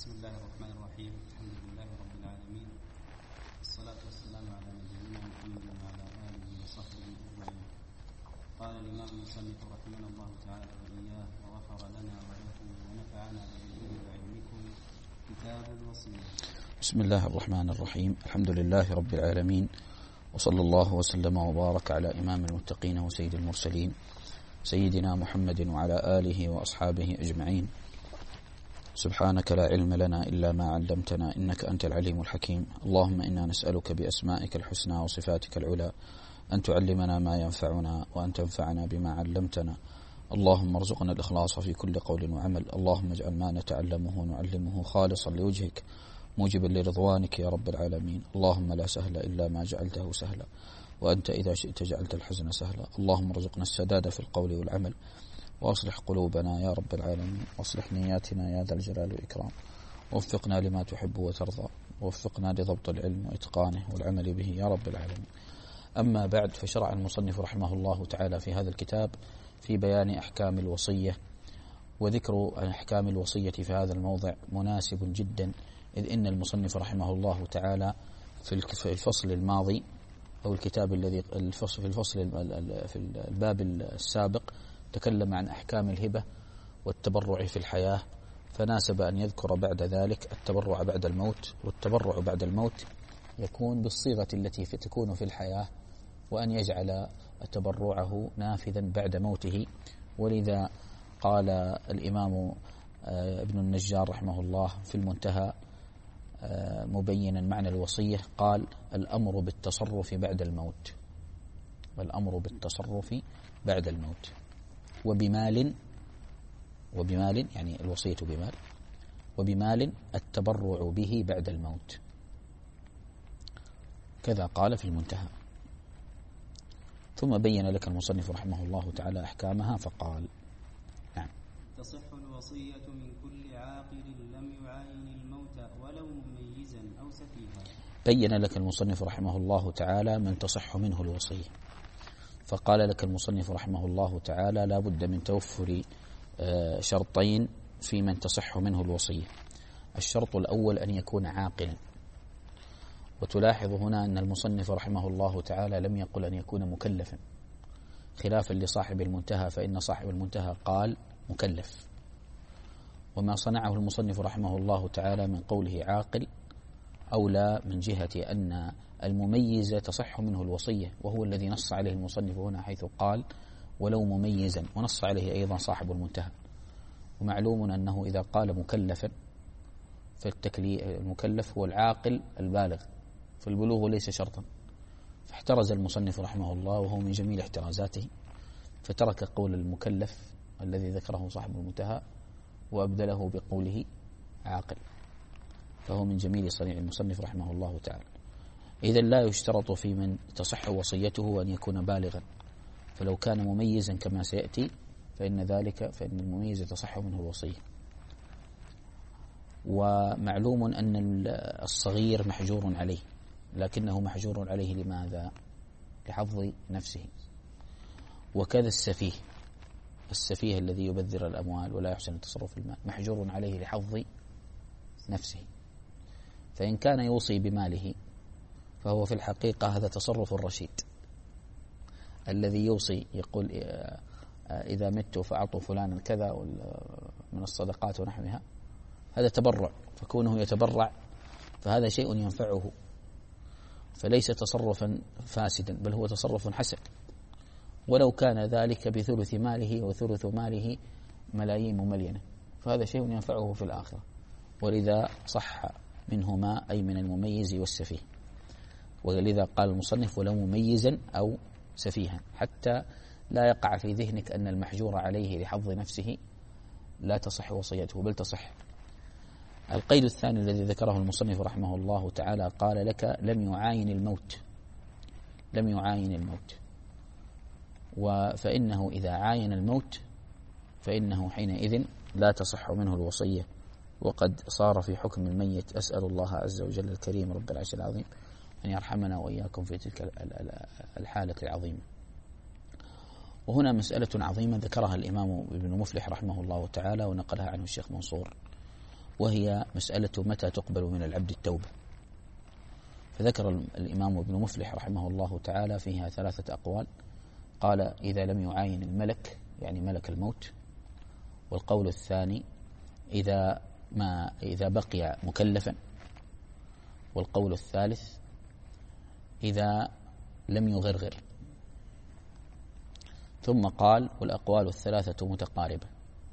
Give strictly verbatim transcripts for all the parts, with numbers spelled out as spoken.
بسم الله الرحمن الرحيم. الحمد لله رب العالمين، الصلاة والسلام على نبينا محمد وعلى آله وصحبه أجمعين. قال الإمام المصنف رحمه الله تعالى وإياه وغفر لنا ولكم ونفعنا بذكره وعلمكم. كتاب الوصية. بسم الله الرحمن الرحيم. الحمد لله رب العالمين، وصلى الله وسلم وبارك على إمام المتقين وسيد المرسلين سيدنا محمد وعلى آله وأصحابه أجمعين. سبحانك لا علم لنا إلا ما علمتنا إنك أنت العليم الحكيم. اللهم إنا نسألك بأسمائك الحسنى وصفاتك العلى أن تعلمنا ما ينفعنا وأن تنفعنا بما علمتنا. اللهم ارزقنا الإخلاص في كل قول وعمل. اللهم اجعل ما نتعلمه ونعلمه خالصا لوجهك موجبا لرضوانك يا رب العالمين. اللهم لا سهل إلا ما جعلته سهلا، وأنت إذا شئت جعلت الحزن سهلا. اللهم ارزقنا السداد في القول والعمل، وأصلح قلوبنا يا رب العالمين، وأصلح نياتنا يا ذا الجلال والإكرام. ووفقنا لما تحب وترضى، ووفقنا لضبط العلم وإتقانه والعمل به يا رب العالمين. أما بعد، فشرع المصنف رحمه الله تعالى في هذا الكتاب في بيان أحكام الوصية، وذكر أحكام الوصية في هذا الموضع مناسب جدا، إذ إن المصنف رحمه الله تعالى في الفصل الماضي أو الكتاب الذي في الفصل في الباب السابق تكلم عن أحكام الهبة والتبرع في الحياة، فناسب أن يذكر بعد ذلك التبرع بعد الموت. والتبرع بعد الموت يكون بالصيغة التي تكون في الحياة، وأن يجعل تبرعه نافذا بعد موته. ولذا قال الإمام ابن النجار رحمه الله في المنتهى مبينا معنى الوصية، قال: الأمر بالتصرف بعد الموت، والأمر بالتصرف بعد الموت، وبمال، وبمال يعني الوصية بمال، وبمال التبرع به بعد الموت، كذا قال في المنتهى. ثم بين لك المصنف رحمه الله تعالى أحكامها فقال: نعم. تصح الوصية من كل عاقل لم يعاين الموت ولو مميزا أو سفيها. بين لك المصنف رحمه الله تعالى من تصح منه الوصية، فقال لك المصنف رحمه الله تعالى: لا بد من توفر شرطين في من تصح منه الوصية. الشرط الأول أن يكون عاقلا، وتلاحظ هنا أن المصنف رحمه الله تعالى لم يقل أن يكون مكلفا، خلافا لصاحب المنتهى، فإن صاحب المنتهى قال مكلف. وما صنعه المصنف رحمه الله تعالى من قوله عاقل أولى من جهة أن المميز تصح منه الوصية، وهو الذي نص عليه المصنف هنا حيث قال ولو مميزا، ونص عليه أيضا صاحب المنتهى. ومعلوم أنه إذا قال مكلفا فالمكلف هو العاقل البالغ، فالبلوغ ليس شرطا. فاحترز المصنف رحمه الله، وهو من جميل احترازاته، فترك قول المكلف الذي ذكره صاحب المنتهى وأبدله بقوله عاقل، فهو من جميل صنيع المصنف رحمه الله تعالى. إذا لا يشترط في من تصح وصيته أن يكون بالغا، فلو كان مميزا كما سيأتي فإن ذلك فإن المميز تصح منه الوصية. ومعلوم أن الصغير محجور عليه، لكنه محجور عليه لماذا؟ لحفظ نفسه. وكذا السفيه، السفيه الذي يبذر الأموال ولا يحسن التصرف في المال محجور عليه لحفظ نفسه. فإن كان يوصي بماله فهو في الحقيقة هذا تصرف الرشيد، الذي يوصي يقول إذا مت فأعطوا فلانا كذا من الصدقات ونحوها، هذا تبرع، فكونه يتبرع فهذا شيء ينفعه، فليس تصرفا فاسدا، بل هو تصرف حسن، ولو كان ذلك بثلث ماله، وثلث ماله ملايين مملينة، فهذا شيء ينفعه في الآخرة. ولذا صح منهما، أي من المميز والسفيه. ولذا قال المصنف ولو مميزا أو سفيها، حتى لا يقع في ذهنك أن المحجور عليه لحظ نفسه لا تصح وصيته، بل تصح. القيد الثاني الذي ذكره المصنف رحمه الله تعالى قال لك لم يعاين الموت، لم يعاين الموت، فإنه إذا عاين الموت فإنه حينئذ لا تصح منه الوصية، وقد صار في حكم الميت. أسأل الله عز وجل الكريم رب العرش العظيم أن يرحمنا وإياكم في تلك الحالة العظيمة. وهنا مسألة عظيمة ذكرها الإمام ابن مفلح رحمه الله تعالى، ونقلها عنه الشيخ منصور، وهي مسألة متى تقبل من العبد التوبة. فذكر الإمام ابن مفلح رحمه الله تعالى فيها ثلاثة أقوال. قال إذا لم يعاين الملك، يعني ملك الموت. والقول الثاني إذا ما إذا بقي مكلفا. والقول الثالث إذا لم يغرغر. ثم قال والأقوال الثلاثة متقاربة.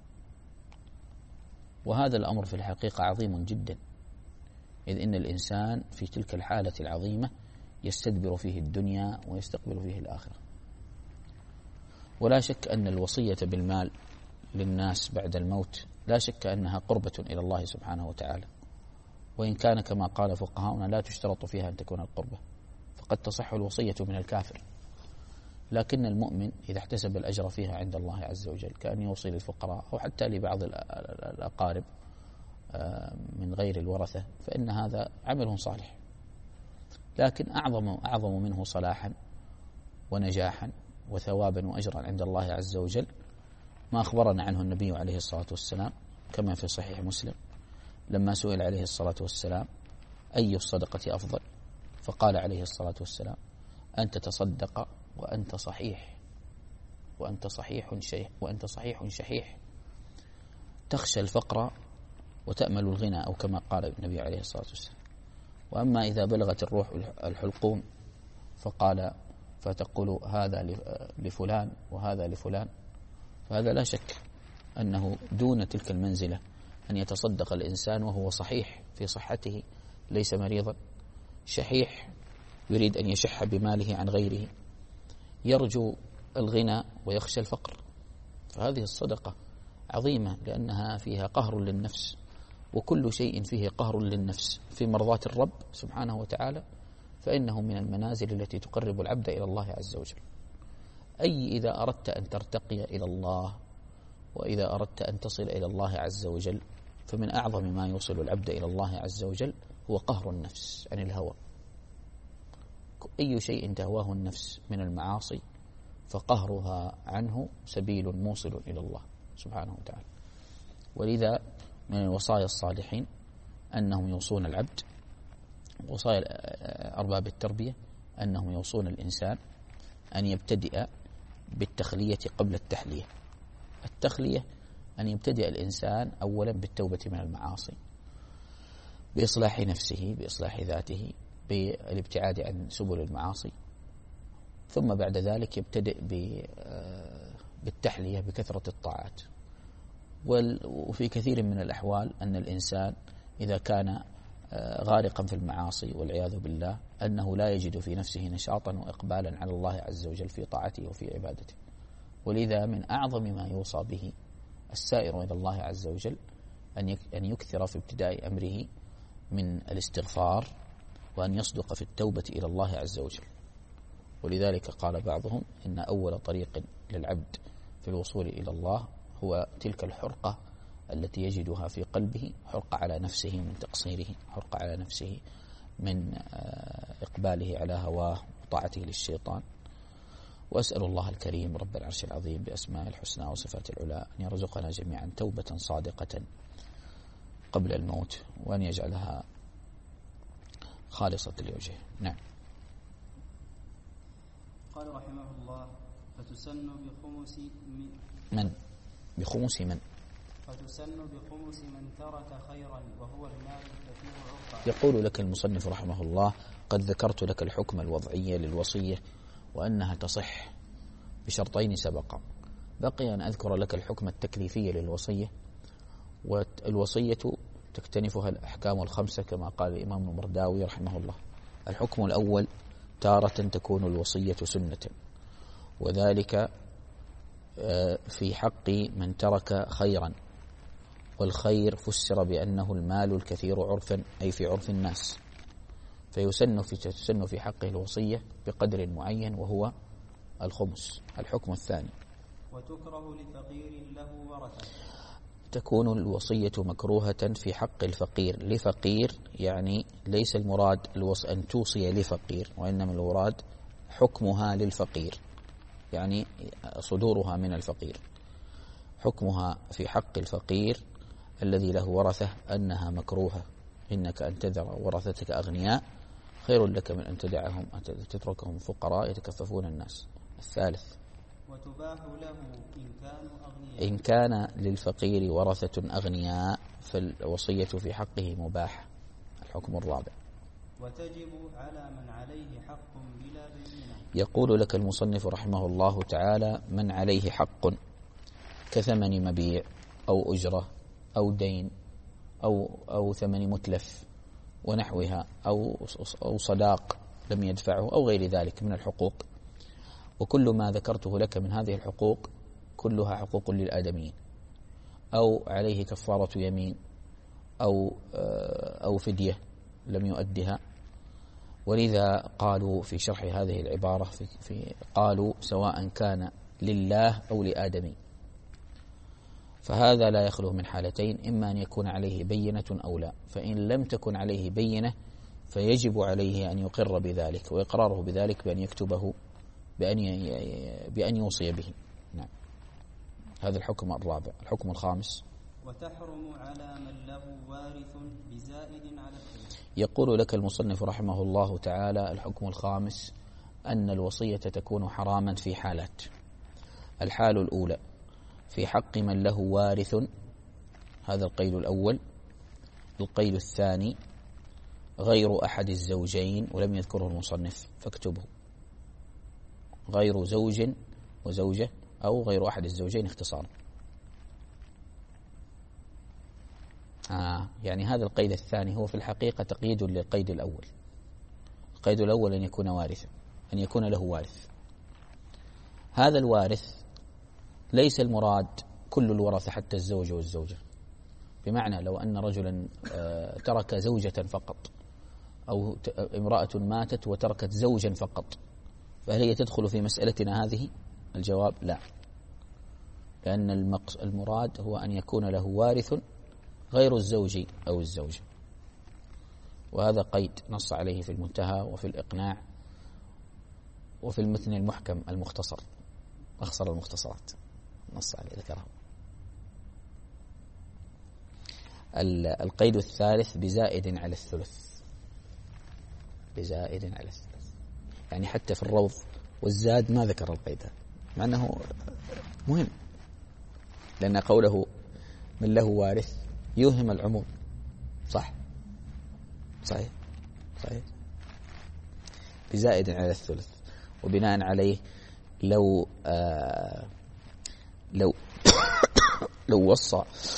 وهذا الأمر في الحقيقة عظيم جدا، إذ إن الإنسان في تلك الحالة العظيمة يستدبر فيه الدنيا ويستقبل فيه الآخرة. ولا شك أن الوصية بالمال للناس بعد الموت لا شك أنها قربة إلى الله سبحانه وتعالى، وإن كان كما قال فقهاؤنا لا تشترط فيها أن تكون القربة، فقد تصح الوصية من الكافر. لكن المؤمن إذا احتسب الأجر فيها عند الله عز وجل كأن يوصي للفقراء أو حتى لبعض الأقارب من غير الورثة، فإن هذا عمل صالح. لكن أعظم أعظم منه صلاحا ونجاحا وثوابا وأجرا عند الله عز وجل ما أخبرنا عنه النبي عليه الصلاة والسلام كما في صحيح مسلم لما سئل عليه الصلاة والسلام أي الصدقة أفضل، فقال عليه الصلاة والسلام أن تتصدق وأنت صحيح وأنت صحيح شيح وأنت صحيح شحيح تخشى الفقر وتأمل الغنى، أو كما قال النبي عليه الصلاة والسلام. وأما إذا بلغت الروح الحلقوم فقال فتقول هذا لفلان وهذا لفلان، فهذا لا شك أنه دون تلك المنزلة أن يتصدق الإنسان وهو صحيح في صحته ليس مريضا، شحيح يريد أن يشح بماله عن غيره، يرجو الغنى ويخشى الفقر. فهذه الصدقة عظيمة لأنها فيها قهر للنفس، وكل شيء فيه قهر للنفس في مرضاة الرب سبحانه وتعالى فإنه من المنازل التي تقرب العبد إلى الله عز وجل. أي إذا أردت أن ترتقي إلى الله وإذا أردت أن تصل إلى الله عز وجل فمن أعظم ما يوصل العبد إلى الله عز وجل هو قهر النفس عن الهوى. أي شيء تهواه النفس من المعاصي فقهرها عنه سبيل موصل إلى الله سبحانه وتعالى. ولذا من وصايا الصالحين أنهم يوصون العبد، وصايا أرباب التربية أنهم يوصون الإنسان أن يبتدئ بالتخلية قبل التحلية. التخلية أن يبتدئ الإنسان أولا بالتوبة من المعاصي، بإصلاح نفسه، بإصلاح ذاته، بالابتعاد عن سبل المعاصي، ثم بعد ذلك يبتدئ بالتحلية بكثرة الطاعات. وفي كثير من الأحوال أن الإنسان إذا كان غارقا في المعاصي والعياذ بالله أنه لا يجد في نفسه نشاطا وإقبالا على الله عز وجل في طاعته وفي عبادته. ولذا من أعظم ما يوصى به السائر إلى الله عز وجل أن يكثر في ابتداء أمره من الاستغفار، وأن يصدق في التوبة إلى الله عز وجل. ولذلك قال بعضهم إن أول طريق للعبد في الوصول إلى الله هو تلك الحرقة التي يجدها في قلبه، حرقة على نفسه من تقصيره، حرقة على نفسه من إقباله على هواه وطاعته للشيطان. وأسأل الله الكريم رب العرش العظيم بأسماء الحسنى وصفات العلى أن يرزقنا جميعا توبة صادقة قبل الموت، وأن يجعلها خالصة لوجهه. نعم. قال رحمه الله فتسن بخمس من من بخمس من فتسن بخمس من ترك خيرا وهو المال الكثير عرفا. يقول لك المصنف رحمه الله قد ذكرت لك الحكم الوضعي للوصية وأنها تصح بشرطين سبقا، بقي أن أذكر لك الحكم التكليفي للوصية. والوصية تكتنفها الأحكام الخمسة كما قال الإمام المرداوي رحمه الله. الحكم الأول تارة تكون الوصية سنة، وذلك في حق من ترك خيرا، والخير فسر بأنه المال الكثير عرفا أي في عرف الناس، فيسن في تسن في حقه الوصية بقدر معين وهو الخمس. الحكم الثاني وتكره لفقير له ورثة، تكون الوصية مكروهة في حق الفقير. لفقير يعني ليس المراد الوص أن توصي لفقير، وإنما المراد حكمها للفقير، يعني صدورها من الفقير. حكمها في حق الفقير الذي له ورثة أنها مكروهة، إنك أن تذر ورثتك أغنياء خير لك من أن تدعهم أن تتركهم فقراء يتكففون الناس. الثالث وتباح له إن كانوا أغنياء، إن كان للفقير ورثة أغنياء فالوصية في حقه مباح. الحكم الرابع وتجب على من عليه حق بلا بينة. يقول لك المصنف رحمه الله تعالى: من عليه حق كثمن مبيع أو أجرة أو دين أو أو ثمن متلف ونحوها أو أو صداق لم يدفعه أو غير ذلك من الحقوق. وكل ما ذكرته لك من هذه الحقوق كلها حقوق للآدميين، أو عليه كفارة يمين أو أو فدية لم يؤدها. ولذا قالوا في شرح هذه العبارة في, في قالوا سواء كان لله أو لآدمي، فهذا لا يخلو من حالتين: إما أن يكون عليه بينة أو لا. فإن لم تكن عليه بينة فيجب عليه أن يقر بذلك، وإقراره بذلك بأن يكتبه بأن بأن يوصي به. نعم، هذا الحكم الرابع. الحكم الخامس وتحرم على من له وارث بزائد على الثلث. يقول لك المصنف رحمه الله تعالى: الحكم الخامس أن الوصية تكون حراما في حالات. الحال الأولى في حق من له وارث، هذا القيد الأول. القيد الثاني غير أحد الزوجين، ولم يذكره المصنف فاكتبه: غير زوج وزوجة أو غير أحد الزوجين اختصارا. آه يعني هذا القيد الثاني هو في الحقيقة تقييد للقيد الأول. القيد الأول أن يكون وارثا، أن يكون له وارث. هذا الوارث ليس المراد كل الورثة حتى الزوج والزوجة، بمعنى لو أن رجلا ترك زوجة فقط أو امرأة ماتت وتركت زوجا فقط، فهل هي تدخل في مسألتنا هذه؟ الجواب لا، لأن المراد هو أن يكون له وارث غير الزوج أو الزوجة. وهذا قيد نص عليه في المنتهى وفي الإقناع وفي المتن المحكم المختصر، أخصر المختصرات نص عليه ذكره. القيد الثالث بزائد على الثلث، بزائد على الثلث، يعني حتى في الروض والزاد ما ذكر القيد، مع أنه مهم، لأن قوله من له وارث يوهم العموم. صح صحيح صحيح بزائد على الثلث. وبناء عليه لو آه لو لو وصى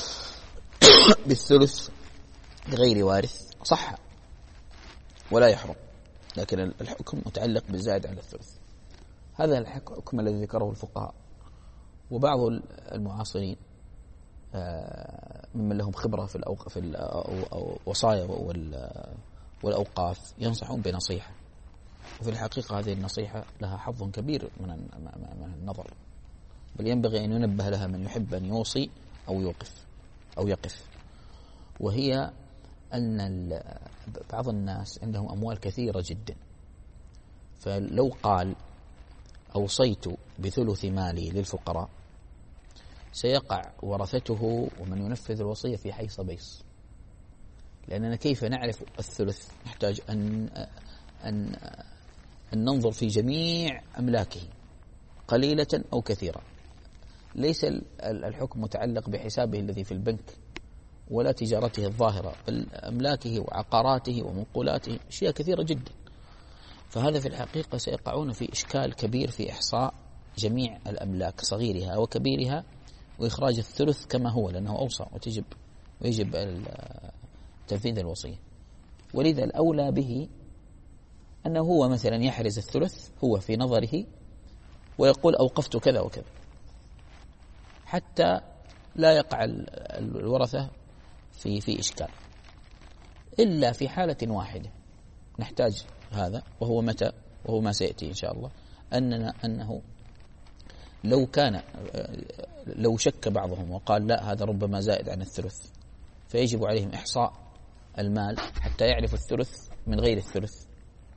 بالثلث لغير وارث صح ولا يحرم، لكن الحكم متعلق بالزائد على الثلث. هذا الحكم الذي ذكره الفقهاء، وبعض المعاصرين ممن لهم خبرة في الأوق... في الوصايا والأوقاف ينصحون بنصيحة، وفي الحقيقة هذه النصيحة لها حظ كبير من النظر، بل ينبغي أن ينبه لها من يحب أن يوصي أو يوقف أو يقف. وهي أن بعض الناس عندهم أموال كثيرة جدا، فلو قال أوصيت بثلث مالي للفقراء سيقع ورثته ومن ينفذ الوصية في حيص بيص، لأننا كيف نعرف الثلث؟ نحتاج أن أن أن ننظر في جميع أملاكه قليلة أو كثيرة. ليس الحكم متعلق بحسابه الذي في البنك ولا تجارته الظاهرة، بل أملاكه وعقاراته ومنقولاته، أشياء كثيرة جدا. فهذا في الحقيقة سيقعون في إشكال كبير في إحصاء جميع الأملاك صغيرها وكبيرها وإخراج الثلث كما هو، لأنه أوصى وتجب ويجب تنفيذ الوصية. ولذا الأولى به أنه هو مثلا يحرز الثلث هو في نظره ويقول أوقفت كذا وكذا، حتى لا يقع الورثة في في إشكال. إلا في حالة واحدة نحتاج هذا، وهو متى؟ وهو ما سيأتي إن شاء الله، أننا أنه لو كان لو شك بعضهم وقال لا هذا ربما زائد عن الثلث، فيجب عليهم إحصاء المال حتى يعرفوا الثلث من غير الثلث،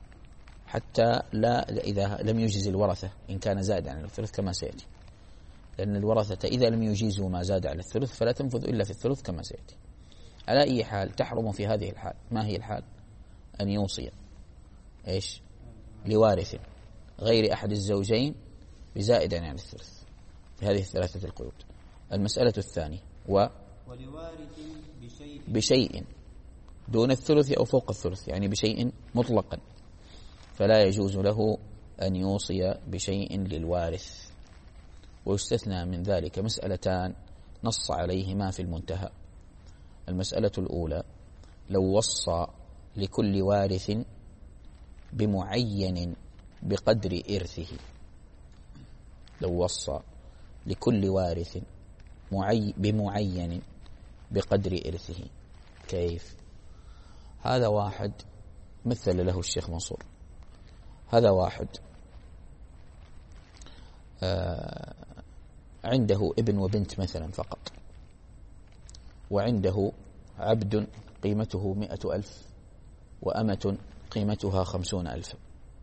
حتى لا إذا لم يجز الورثة إن كان زائد عن الثلث كما سيأتي. لأن الورثة إذا لم يجيزوا ما زاد على الثلث فلا تنفذ إلا في الثلث كما سيأتي. على أي حال تحرم في هذه الحال. ما هي الحال؟ أن يوصي إيش لوارث غير أحد الزوجين بزائد عن الثلث في هذه الثلاثة القيود. المسألة الثانية و ولوارث بشيء, بشيء دون الثلث أو فوق الثلث، يعني بشيء مطلقا، فلا يجوز له أن يوصي بشيء للوارث. ويستثنى من ذلك مسألتان نص عليهما في المنتهى. المسألة الأولى لو وصى لكل وارث بمعين بقدر إرثه، لو وصى لكل وارث معي بمعين بقدر إرثه. كيف؟ هذا واحد مثل له الشيخ منصور، هذا واحد آه عنده ابن وبنت مثلا فقط، وعنده عبد قيمته مئة ألف وأمة قيمتها خمسون ألف،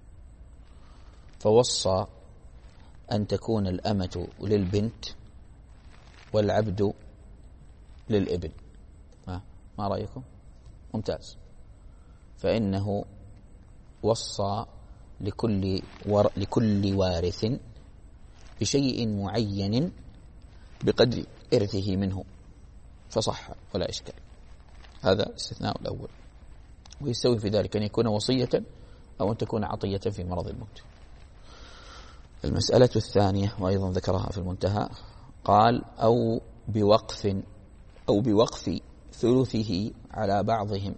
فوصى أن تكون الأمة للبنت والعبد للابن. ما, ما رأيكم؟ ممتاز. فإنه وصى لكل, ور... لكل وارث بشيء معين بقدر إرثه منه، فصح ولا إشكال. هذا استثناء الأول. ويستوي في ذلك أن يكون وصية أو أن تكون عطية في مرض الموت. المسألة الثانية وأيضا ذكرها في المنتهى، قال أو بوقف أو بوقف ثلثه على بعضهم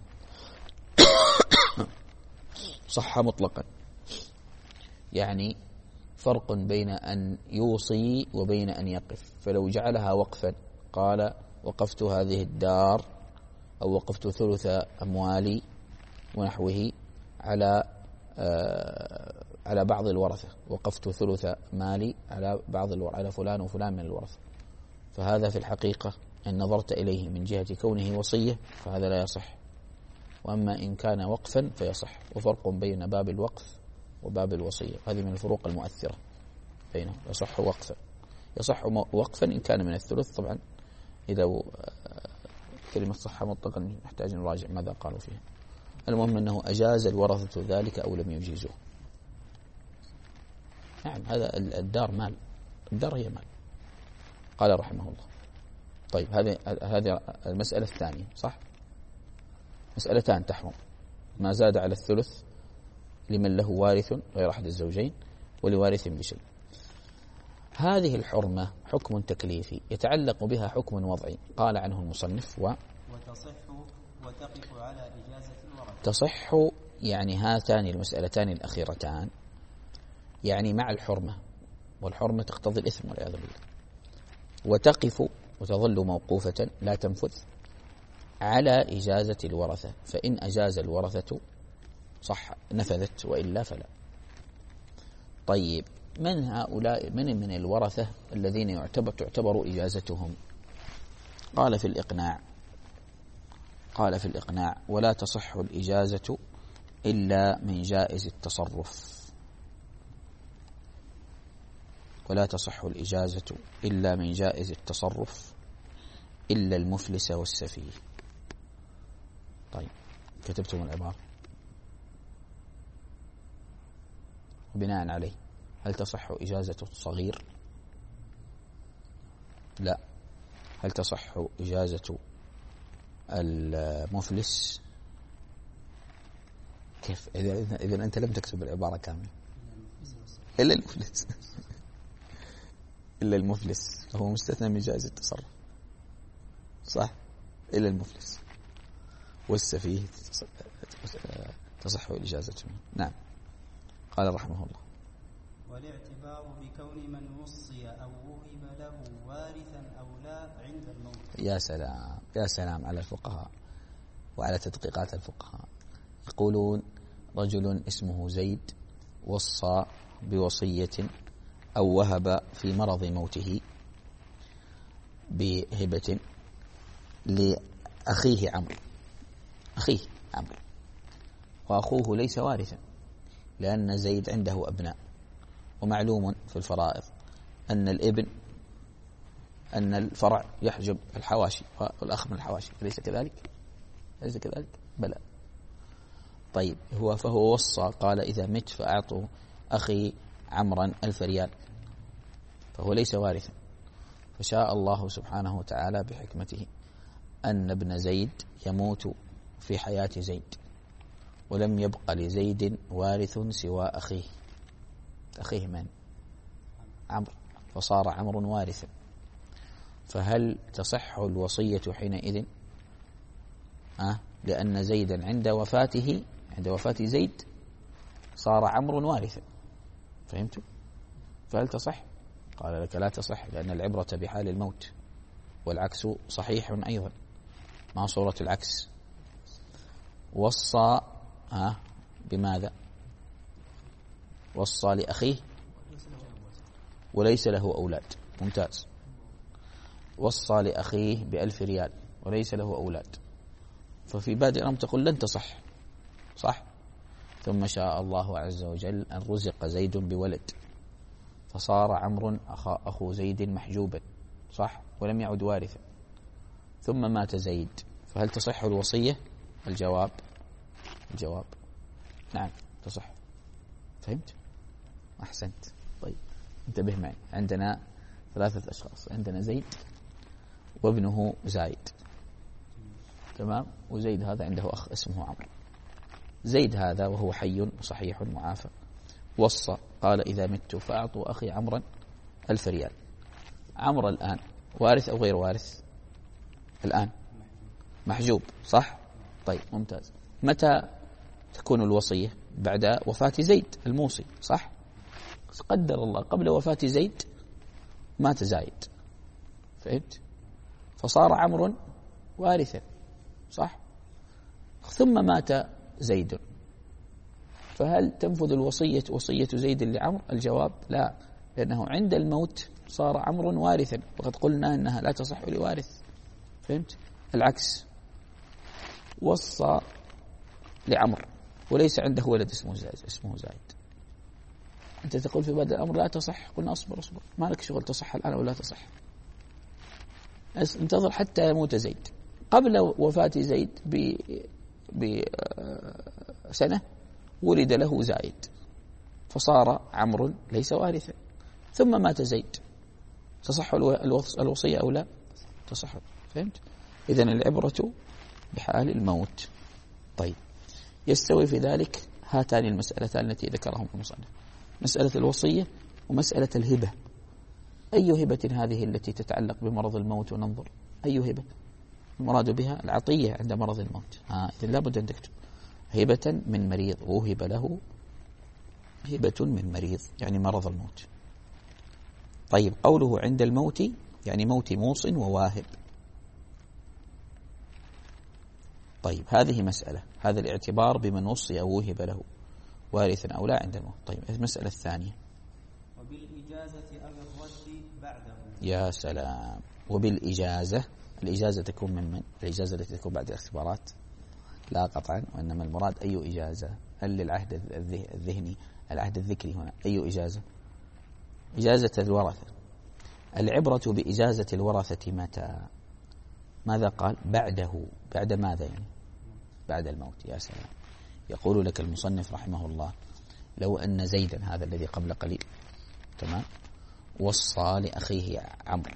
صح مطلقا. يعني فرق بين أن يوصي وبين أن يقف. فلو جعلها وقفا قال وقفت هذه الدار أو وقفت ثلث أموالي ونحوه على آه على بعض الورثة، وقفت ثلث مالي على بعض الورثة على فلان وفلان من الورثة، فهذا في الحقيقة إن نظرت إليه من جهة كونه وصية فهذا لا يصح. وأما إن كان وقفا فيصح. وفرق بين باب الوقف وباب الوصية، هذه من الفروق المؤثرة بينهم. يصح وقفا، يصح وقفا إن كان من الثلث. طبعا إذا كلمة صحة مطلقا نحتاج نراجع ماذا قالوا فيها. المهم أنه أجاز الورثة ذلك أو لم يجيزوه. نعم هذا الدار مال، الدار هي مال. قال رحمه الله. طيب هذه هذه المسألة الثانية صح. مسألتان تحرم: ما زاد على الثلث لمن له وارث غير أحد الزوجين، ولوارث بشيء. هذه الحرمة حكم تكليفي يتعلق بها حكم وضعي قال عنه المصنف و وتصح وتقف على إجازة الورثة. تصح يعني هاتان المسألتان الأخيرتان يعني مع الحرمة، والحرمة تقتضي الإثم والعياذ بالله. وتقف وتظل موقوفة لا تنفذ على إجازة الورثة، فإن أجاز الورثة صح نفذت وإلا فلا. طيب من هؤلاء من من الورثة الذين يعتبر تعتبر إجازتهم؟ قال في الإقناع قال في الإقناع ولا تصح الإجازة إلا من جائز التصرف، ولا تصح الإجازة إلا من جائز التصرف إلا المفلس والسفيه. طيب كتبتم العبارة بناء عليه هل تصح إجازة الصغير؟ لا. هل تصح إجازة المفلس؟ كيف إذا إذا أنت لم تكتب العبارة كاملة؟ إلا المفلس إلا المفلس فهو مستثنى من جائز التصرف صح. إلا المفلس والسفيه تصح الإجازة منه. نعم. قال رحمه الله والاعتبار بكون من وصي أو وهب له وارثا أو لا عند الموت. يا سلام يا سلام على الفقهاء وعلى تدقيقات الفقهاء. يقولون رجل اسمه زيد وصى بوصية أو وهب في مرض موته بهبة لأخيه عمرو، أخيه عمرو، وأخوه ليس وارثا لأن زيد عنده أبناء، ومعلوم في الفرائض أن الابن أن الفرع يحجب الحواشي والأخ من الحواشي، أليس كذلك؟ أليس كذلك؟ بلى. طيب هو فهو وصى قال إذا مت فأعطوا أخي عمرا ألف ريال، فهو ليس وارثا. فشاء الله سبحانه وتعالى بحكمته أن ابن زيد يموت في حياة زيد، ولم يبق لزيد وارث سوى أخيه. أخيه من؟ عمرو، فصار عمرو وارثا. فهل تصح الوصية حينئذ؟ أه؟ لأن زيدا عند وفاته عند وفاة زيد صار عمرو وارثا، فهمتوا؟ فهل تصح؟ قال لك لا تصح، لأن العبرة بحال الموت، والعكس صحيح أيضا. ما صورة العكس؟ وصى أه بماذا؟ وصى لأخيه وليس له أولاد، ممتاز. وصى لأخيه بألف ريال وليس له أولاد، ففي بادئ الأمر تقول لن تصح، صح؟ ثم شاء الله عز وجل أن رزق زيد بولد، فصار عمرو أخو زيد محجوبا، صح؟ ولم يعد وارثا. ثم مات زيد، فهل تصح الوصية؟ الجواب الجواب نعم تصح. فهمت؟ أحسنت. طيب انتبه معي، عندنا ثلاثة أشخاص، عندنا زيد وابنه زايد، تمام؟ وزيد هذا عنده أخ اسمه عمرو. زيد هذا وهو حي وصحيح معافى وصى قال إذا مت فأعطوا أخي عمرا ألف ريال. عمرو الآن وارث أو غير وارث؟ الآن محجوب، صح؟ طيب ممتاز. متى تكون الوصية؟ بعد وفاة زيد الموصي، صح؟ قدر الله قبل وفاة زيد مات زايد، فهمت؟ فصار عمرو وارثا، صح؟ ثم مات زيد، فهل تنفذ الوصية وصية زيد لعمرو؟ الجواب لا، لأنه عند الموت صار عمرو وارثا، وقد قلنا أنها لا تصح لوارث، فهمت؟ العكس، وصى لعمرو وليس عنده ولد اسمه زايد اسمه زايد أنت تقول في بدء الأمر لا تصح. قلنا أصبر أصبر، ما لك شغل تصح الآن ولا تصح، انتظر حتى يموت زيد. قبل وفاة زيد بسنة ولد له زايد، فصار عمرو ليس وارثا. ثم مات زيد، تصح الوصية أو لا؟ تصح، فهمت؟ إذن العبرة بحال الموت. طيب يستوي في ذلك هاتان المسألتان التي ذكرهم المصنف، مسألة الوصية ومسألة الهبة. أي هبة هذه التي تتعلق بمرض الموت؟ وننظر أي هبة المراد بها؟ العطية عند مرض الموت. ها إذن لابد أن تكتب هبة من مريض، وهب له هبة من مريض يعني مرض الموت. طيب قوله عند الموت يعني موت موص وواهب. طيب هذه مسألة، هذا الاعتبار بمن وصي أو وهب له وارثا أو لا عند الموت. طيب المسألة الثانية وبالإجازة أو الرد بعده. يا سلام. وبالإجازة، الإجازة تكون من من؟ الإجازة التي تكون بعد الاختبارات؟ لا قطعا، وإنما المراد أي إجازة؟ هل للعهد الذهني العهد الذكري هنا أي إجازة؟ إجازة الورثة. العبرة بإجازة الورثة متى؟ ماذا قال؟ بعده. بعد ماذا يعني؟ بعد الموت. يا سلام. يقول لك المصنف رحمه الله لو أن زيدا هذا الذي قبل قليل، تمام، وصى لأخيه عمرو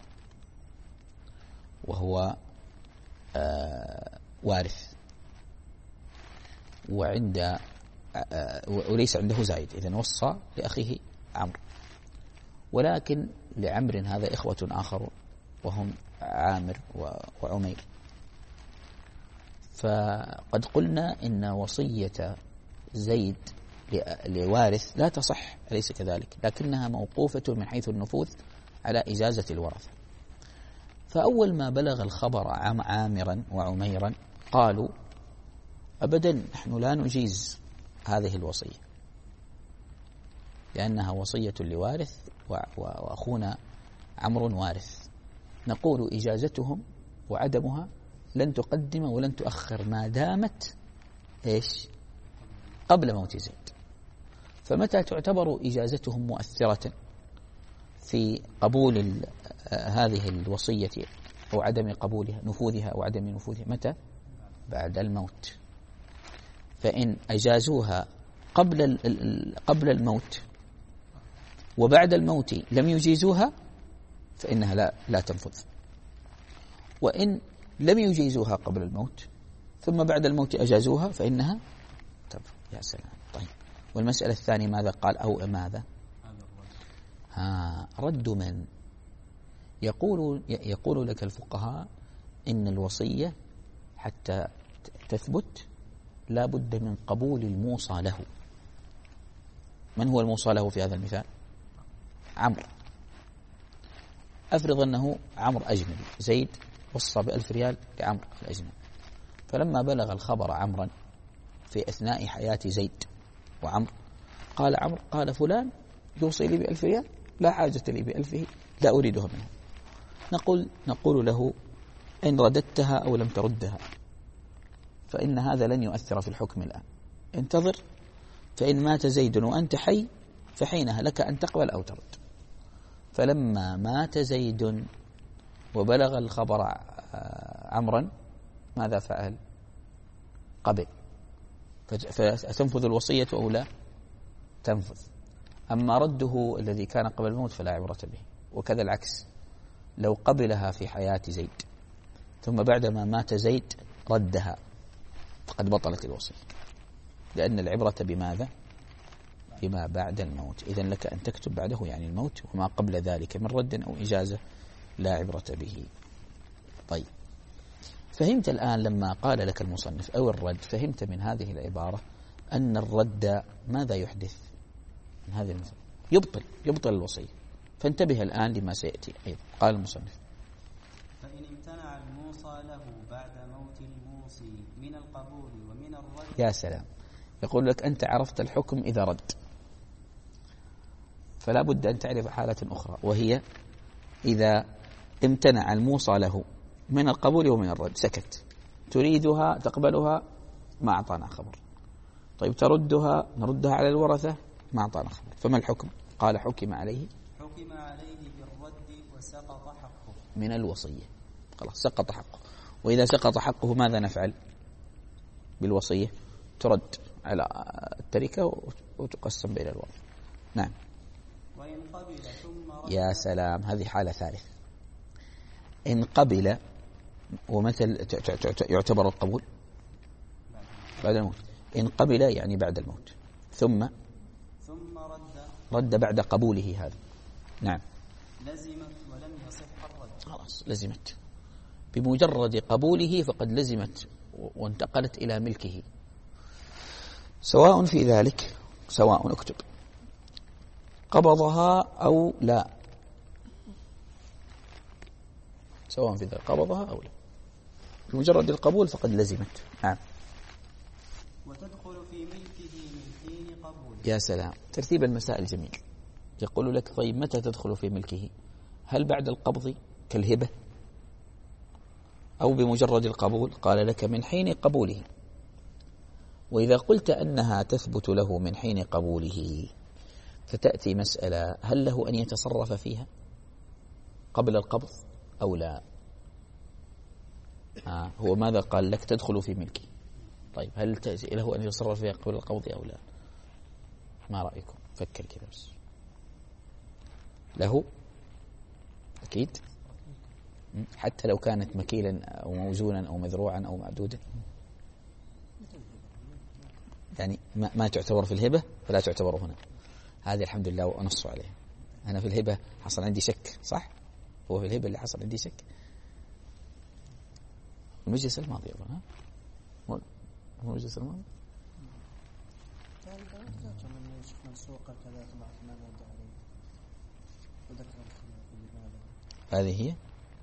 وهو آه وارث، وعند آه وليس عنده زايد، إذن وصى لأخيه عمرو، ولكن لعمر هذا إخوة آخرون وهم عامر وعمير. فقد قلنا إن وصية زيد لوارث لا تصح، أليس كذلك؟ لكنها موقوفة من حيث النفوذ على إجازة الورثة. فأول ما بلغ الخبر عامرا وعميرا قالوا أبدا نحن لا نجيز هذه الوصية لأنها وصية لوارث وأخونا عمرو وارث. نقول إجازتهم وعدمها لن تقدم ولن تؤخر ما دامت إيش؟ قبل موت زيد. فمتى تعتبر إجازتهم مؤثرة في قبول هذه الوصية أو عدم قبولها نفوذها أو عدم نفوذها متى؟ بعد الموت. فإن أجازوها قبل قبل الموت وبعد الموت لم يجيزوها فإنها لا لا تنفذ. وإن لم يجيزوها قبل الموت ثم بعد الموت أجازوها فإنها تنفذ. يا سلام. طيب، والمسألة الثانية ماذا قال أو ماذا؟ ها رد من؟ يقول يقول لك الفقهاء إن الوصية حتى تثبت لا بد من قبول الموصى له. من هو الموصى له في هذا المثال؟ عمرو. أفرض أنه عمرو أجنبي، زيد وصى بألف ريال لعمرو الأجنبي، فلما بلغ الخبر عمرا في أثناء حياة زيد وعمرو قال عمرو قال فلان يوصي لي بألف ريال، لا حاجة لي بألفه، لا أريدها منه. نقول نقول له إن رددتها أو لم تردها فإن هذا لن يؤثر في الحكم الآن، انتظر، فإن مات زيد وأنت حي فحينها لك أن تقبل أو ترد. فلما مات زيد وبلغ الخبر عمرا ماذا فعل؟ قبل، فتنفذ الوصية أو لا؟ تنفذ. أما رده الذي كان قبل الموت فلا عبرة به. وكذا العكس، لو قبلها في حياة زيد ثم بعدما مات زيد ردها فقد بطلت الوصية، لأن العبرة بماذا؟ بما بعد الموت. إذن لك أن تكتب بعده يعني الموت، وما قبل ذلك من رد أو إجازة لا عبرة به. طيب، فهمت الآن لما قال لك المصنف أو الرد، فهمت من هذه العبارة أن الرد ماذا يحدث من هذه المثال؟ يبطل يبطل الوصية. فانتبه الآن لما سيأتي أيضا. قال المصنف فإن امتنع الموصى له بعد موت الموصي من القبول ومن الرد. يا سلام. يقول لك أنت عرفت الحكم إذا رد، فلا بد أن تعرف حالة أخرى، وهي إذا امتنع الموصى له من القبول ومن الرد، سكت، تريدها تقبلها ما أعطانا خبر، طيب تردها نردها على الورثة ما أعطانا خبر، فما الحكم؟ قال حكم عليه حكم عليه بالرد وسقط حقه من الوصية. خلاص سقط حقه. وإذا سقط حقه ماذا نفعل بالوصية؟ ترد على التركة وتقسم بين الورثة. نعم. وإن قبل ثم رد. يا سلام، هذه حالة ثالثة. إن قبل، ومثل يعتبر القبول بعد الموت. إن قبل يعني بعد الموت، ثم ثم رد رد بعد قبوله هذا. نعم. لزمت ولم يصح الرد. خلاص لزمت بمجرد قبوله، فقد لزمت وانتقلت إلى ملكه، سواء في ذلك سواء اكتب قبضها أو لا، سواء في ذلك قبضها أو لا، بمجرد القبول فقد لزمت. نعم. وتدخل في ملكه من حين قبول. يا سلام، ترتيب المسائل جميل. يقول لك طيب متى تدخل في ملكه؟ هل بعد القبض كالهبة أو بمجرد القبول؟ قال لك من حين قبوله. وإذا قلت أنها تثبت له من حين قبوله فتأتي مسألة، هل له أن يتصرف فيها قبل القبض أو لا؟ آه هو ماذا قال لك؟ تدخل في ملكه. طيب هل له أن يتصرف فيها قبل القبض أو لا؟ ما رأيكم؟ فكر كذا بس. له أكيد، حتى لو كانت مكيلا أو موزونا أو مذروعا أو معدودا، يعني ما, ما تعتبر في الهبة فلا تعتبر هنا. هذه الحمد لله ونص عليها. أنا في الهبة حصل عندي شك، صح؟ هو في الهبة اللي حصل عندي شك المجلس الماضي أظن. ها هو المجلس الماضي هذه هي.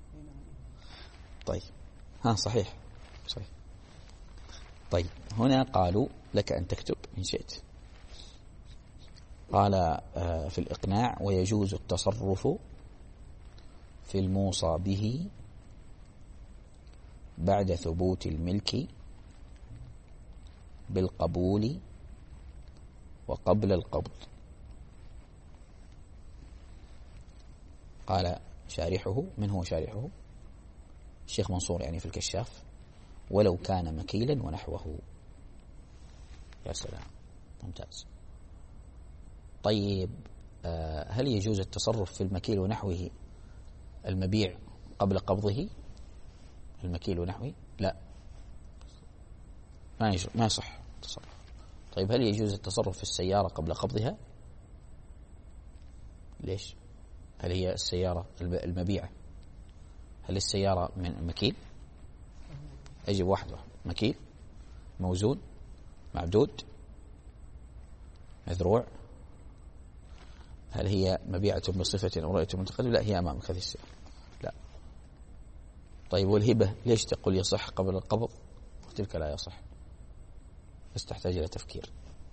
طيب ها صحيح صحيح. طيب هنا قالوا لك أن تكتب إن شئت. قال في الإقناع ويجوز التصرف في الموصى به بعد ثبوت الملك بالقبول وقبل القبض. قال شارحه، من هو شارحه؟ الشيخ منصور يعني في الكشاف، ولو كان مكيلا ونحوه. يا سلام، ممتاز. طيب هل يجوز التصرف في المكيل ونحوه المبيع قبل قبضه؟ المكيل ونحوه لا، ما يجوز، ما يصح التصرف. طيب هل يجوز التصرف في السيارة قبل قبضها؟ ليش؟ هل هي السيارة المبيعة هل السيارة من مكيل؟ أجيب واحد واحد. مكيل، موزون، معدود، مذروع. هل هي مبيعة بصفة أو رأية منتقد؟ لا، هي أمامك هذه السيارة. لا. طيب والهبة ليش تقول يصح قبل القبض وتلك لا يصح؟ بس تحتاج إلى تفكير.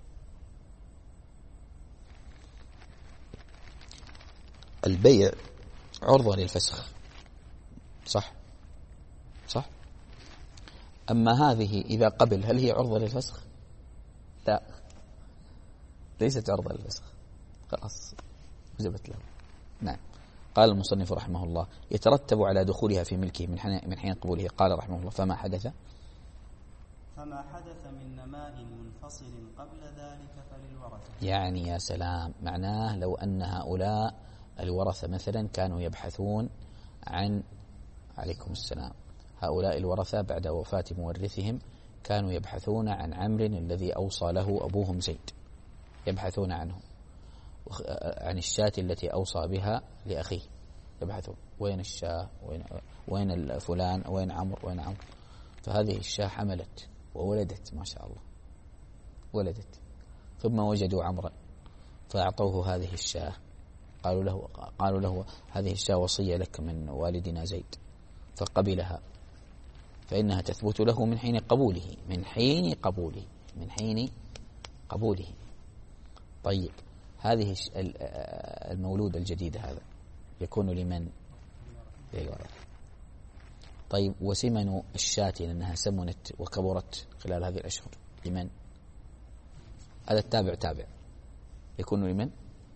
البيع عرضة للفسخ، صح صح. أما هذه إذا قبل هل هي عرضة للفسخ؟ لا، ليست عرضة للفسخ، خلاص وجبت له. نعم. قال المصنف رحمه الله: يترتب على دخولها في ملكه من حين من حين قبوله. قال رحمه الله: فما حدث فما حدث من نماء منفصل قبل ذلك فللورثة. يعني يا سلام، معناه لو أن هؤلاء الورثة مثلا كانوا يبحثون عن، عليكم السلام، هؤلاء الورثة بعد وفاة مورثهم كانوا يبحثون عن عمرو الذي أوصى له أبوهم زيد، يبحثون عنه، عن الشاة التي أوصى بها لأخيه، يبحثون وين الشاة، وين وين فلان، وين عمرو، وين عمرو. فهذه الشاة حملت وولدت، ما شاء الله ولدت، ثم وجدوا عمرا فأعطوه هذه الشاة، قالوا له قالوا له هذه الشاة وصية لك من والدنا زيد، فقبلها، فإنها تثبت له من حين قبوله من حين قبوله من حين قبوله. طيب هذه المولود الجديد هذا يكون لمن؟ للورثة. طيب وسمن الشاة لأنها سمنت وكبرت خلال هذه الأشهر لمن؟ هذا التابع تابع، يكون لمن؟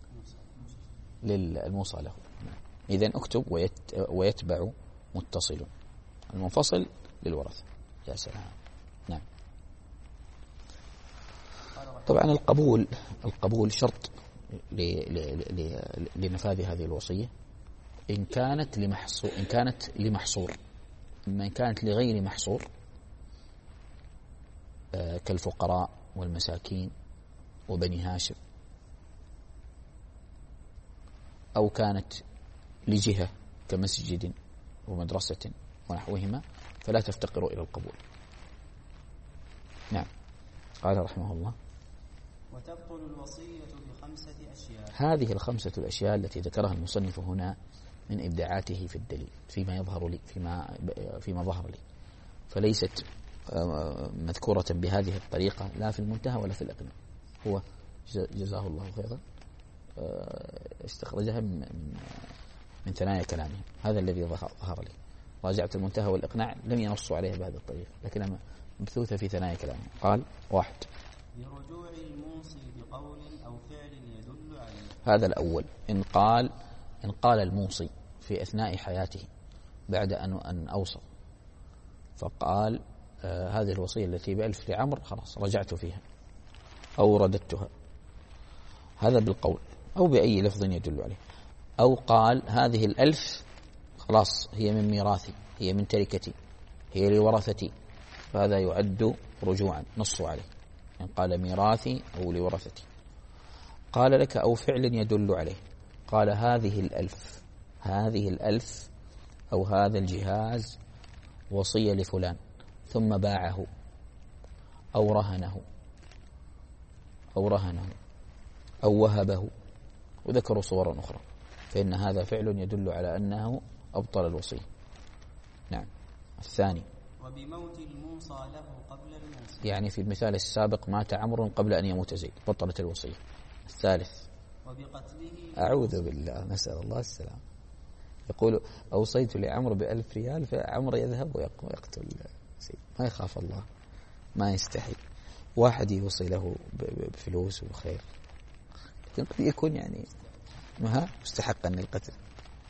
للموصى له. إذن اكتب ويت ويتبع متصل، المنفصل للورثة. يا سلام. نعم. طبعا القبول القبول شرط لنفاذ هذه الوصية إن كانت لمحصور إن كانت لمحصور أما إن كانت لغير محصور كالفقراء والمساكين وبني هاشم، أو كانت لجهة كمسجد ومدرسة ونحوهما فلا تفتقر إلى القبول. نعم. قال رحمه الله: وتبطل الوصية بخمسة أشياء. هذه الخمسة الأشياء التي ذكرها المصنف هنا من إبداعاته في الدليل فيما يظهر لي فيما فيما ظهر لي، فليست مذكورة بهذه الطريقة لا في المنتهى ولا في الإقناع. هو جزاه الله خيرا استخرجها من من ثنايا كلامه، هذا الذي ظهر لي. راجعت المنتهى والإقناع لم ينصوا عليه بهذه الطريقة، لكنها مبثوثة في ثنايا كلامه. قال: واحد، برجوع الموصي بقول أو فعل يدل عليه. هذا الأول. إن قال إن قال الموصي في أثناء حياته بعد أن أن أوصى فقال آه هذه الوصية التي بألف لعمر خلاص رجعت فيها أو رددتها، هذا بالقول أو بأي لفظ يدل عليه. أو قال هذه الألف خلاص هي من ميراثي، هي من تركتي، هي لورثتي، فهذا يعد رجوعا، نصوا عليه. إن قال ميراثي أو لورثتي. قال لك أو فعل يدل عليه، قال هذه الألف هذه الألف أو هذا الجهاز وصية لفلان ثم باعه أو رهنه أو رهنه أو وهبه، وذكروا صورا أخرى، فإن هذا فعل يدل على أنه أبطل الوصية. نعم. الثاني: وبموت الموصى له قبل الموصى، يعني في المثال السابق مات عمرو قبل أن يموت زيد، بطلت الوصية. الثالث: وبقتله، أعوذ بالله، نسأل الله السلام، يقول أوصيت لعمرو بألف ريال فعمرو يذهب ويقتل زيد، ما يخاف الله، ما يستحي. واحد يوصي له بفلوس وخير، لكن قد يكون يعني مها مستحقا للقتل.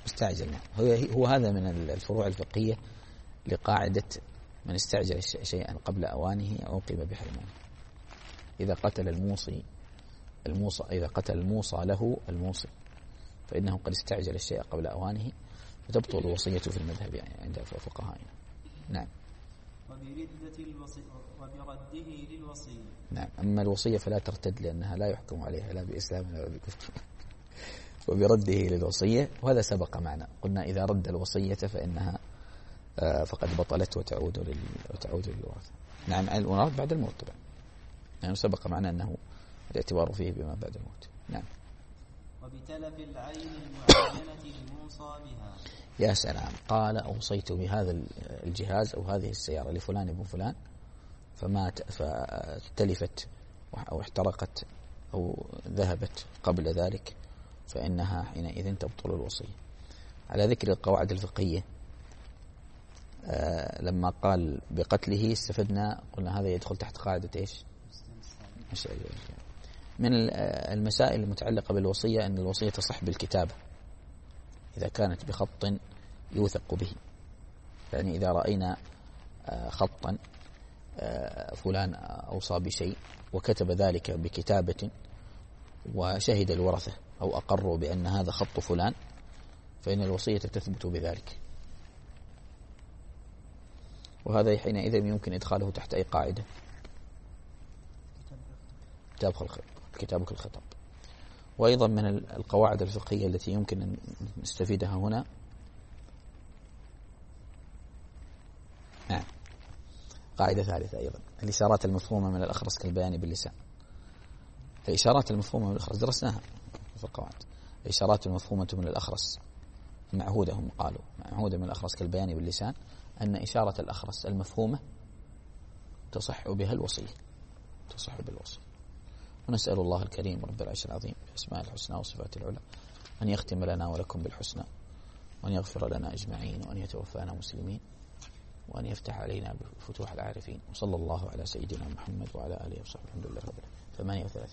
مستعجل. هو هو هذا من الفروع الفقهية لقاعدة من استعجل شيئا قبل أوانه عوقب بحرمانه. إذا قتل الموصي الموصى إذا قتل الموصى له الموصي فإنه قد استعجل الشيء قبل أوانه فتبطل الوصية في المذهب يعني عند فقهائنا. نعم. وبردة الوصي وبرده للوصي. نعم. أما الوصية فلا ترتد لأنها لا يحكم عليها لا بإسلام ولا بكفر. وبرده للوصية وهذا سبق معنا قلنا إذا رد الوصية فإنها فقد بطلت وتعود لل وتعود للورثة. نعم. المراد بعد الموت طبعا يعني سبق معنا أنه الاعتبار فيه بما بعد الموت. نعم. وبتلف العين المعينة الموصى بها. يا سلام. قال أوصيت بهذا الجهاز أو هذه السيارة لفلان ابن فلان فمات فتلفت أو احترقت أو ذهبت قبل ذلك فإنها حينئذ تبطل الوصية. على ذكر القواعد الفقهية آه لما قال بقتله استفدنا قلنا هذا يدخل تحت قاعدة إيش؟ من المسائل المتعلقة بالوصية أن الوصية تصح بالكتابة إذا كانت بخط يوثق به. يعني إذا رأينا خطا فلان أوصى بشيء وكتب ذلك بكتابة وشهد الورثة أو أقروا بأن هذا خط فلان فإن الوصية تثبت بذلك. وهذا حينئذ يمكن إدخاله تحت أي قاعدة؟ كتابك الخطاب. وأيضا من القواعد الفقهية التي يمكن أن نستفيدها هنا نعم قاعدة ثالثة أيضا الإشارات المفهومة من الأخرس كالبيان باللسان. الإشارات المفهومة من الأخرس درسناها في القواعد. الإشارات المفهومة من الأخرس معهودة هم قالوا معهودة من الأخرس كالبيان باللسان أن إشارة الأخرس المفهومة تصح بها الوصية تصح بالوصية. ونسأل الله الكريم رب العرش العظيم بأسماء الحسنى وصفات العلى أن يختم لنا ولكم بالحسنى وأن يغفر لنا أجمعين وأن يتوفانا مسلمين وأن يفتح علينا بفتوح العارفين. وصلى الله على سيدنا محمد وعلى آله وصحبه الحمد لله رب العالمين. ثمانية وثلاثين